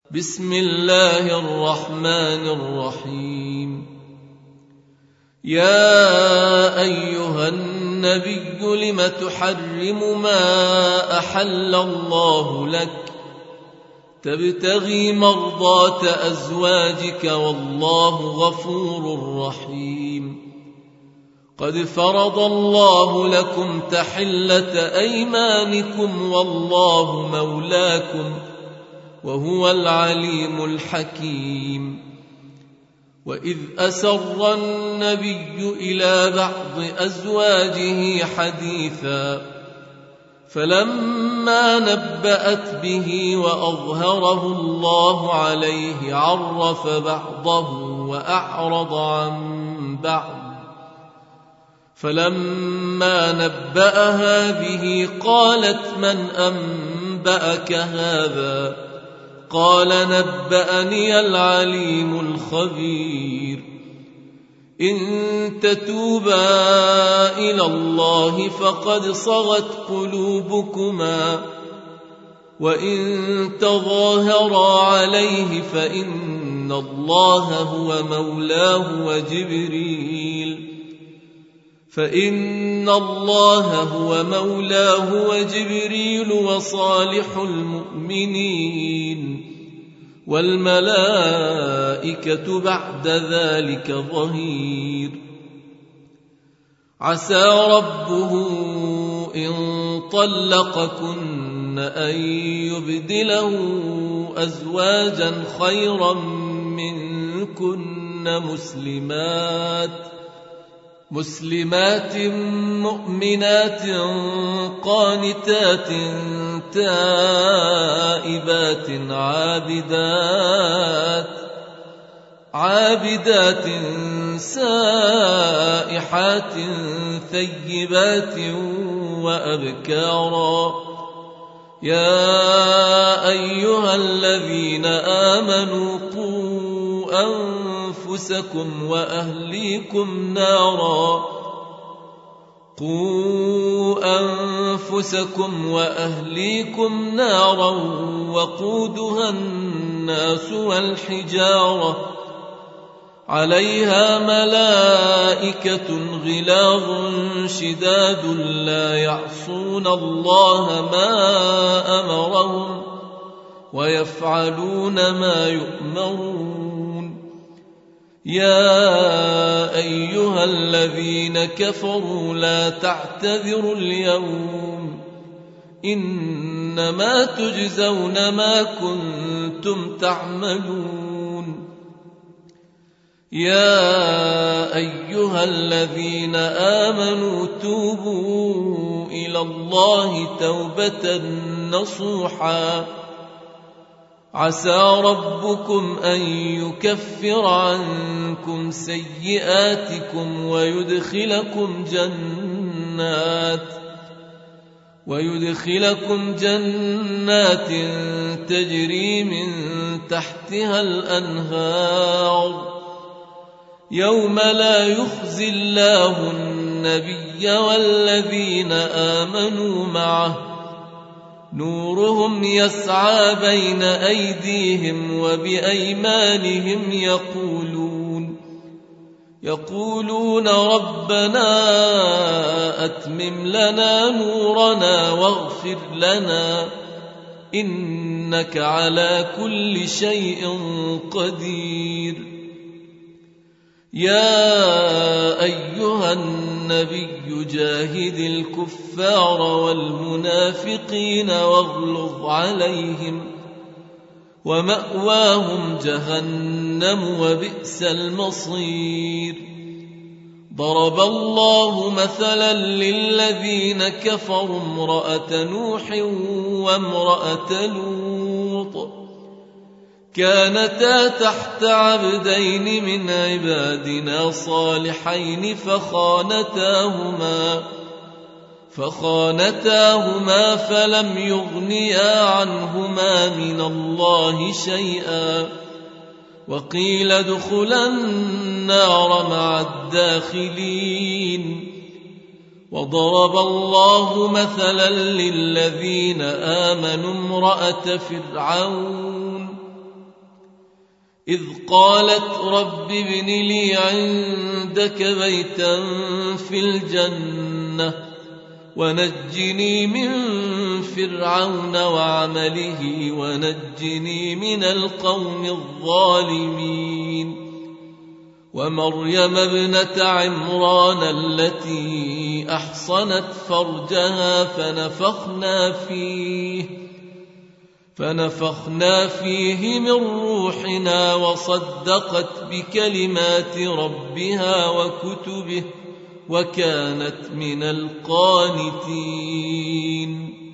بسم الله الرحمن الرحيم. يا أيها النبي لم تحرم ما أحل الله لك تبتغي مرضات أزواجك والله غفور رحيم. قد فرض الله لكم تحلة أيمانكم والله مولاكم وهو العليم الحكيم. وإذ أسر النبي إلى بعض أزواجه حديثا فلما نبأت به وأظهره الله عليه عرف بعضه وأعرض عن بعض. فلما نبأها به قالت من أنبأك هذا؟ قال نبأني العليم الخبير. إن تتوبا إلى الله فقد صغت قلوبكما وإن تظاهرا عليه فإن الله هو مولاه وجبريل وصالح المؤمنين والملائكة بعد ذلك ظهير. عسى ربه إن طلقكن أن يبدله أزواجا خيرا منكن مسلمات مؤمنات قانتات تائبات عابدات سائحات ثيبات وأبكارا. يا أيها الذين آمنوا قوا أنفسكم وأهليكم نارا وقودها الناس والحجارة عليها ملائكة غلاظ شداد لا يعصون الله ما أمرهم ويفعلون ما يؤمرون. يا أيها الذين كفروا لا تعتذروا اليوم إنما تجزون ما كنتم تعملون. يا أيها الذين آمنوا توبوا إلى الله توبة نصوحا عسى ربكم أن يكفر عنكم سيئاتكم ويدخلكم جنات تجري من تحتها الأنهار يوم لا يخزي الله النبي والذين آمنوا معه نورهم يسعى بين أيديهم وبأيمانهم يقولون ربنا أتمم لنا نورنا واغفر لنا إنك على كل شيء قدير. يا أيها النبي جاهد الكفار والمنافقين واغلظ عليهم ومأواهم جهنم وبئس المصير. ضرب الله مثلا للذين كفروا امرأة نوح وامرأة لوط كانتا تحت عبدين من عبادنا صالحين فخانتاهما فلم يغنيا عنهما من الله شيئا وقيل ادخلا النار مع الداخلين. وضرب الله مثلا للذين آمنوا امرأة فرعون إذ قالت رب ابن لي عندك بيتا في السماوات ولا تجعل لي وزيرا من أهلي. وجعل لي وزيرا من أهلي هارون أخي اشدد به أزري كي نصبح ونذكرك كثيرا. إذ قالت رب ابن لي عندك بيتا في الجنة ونجني من فرعون وعمله ونجني من القوم الظالمين ومريم ابنة عمران التي أحصنت فرجها فنفخنا فيه من روحنا وصدقت بكلمات ربها وكتبه وكانت من القانتين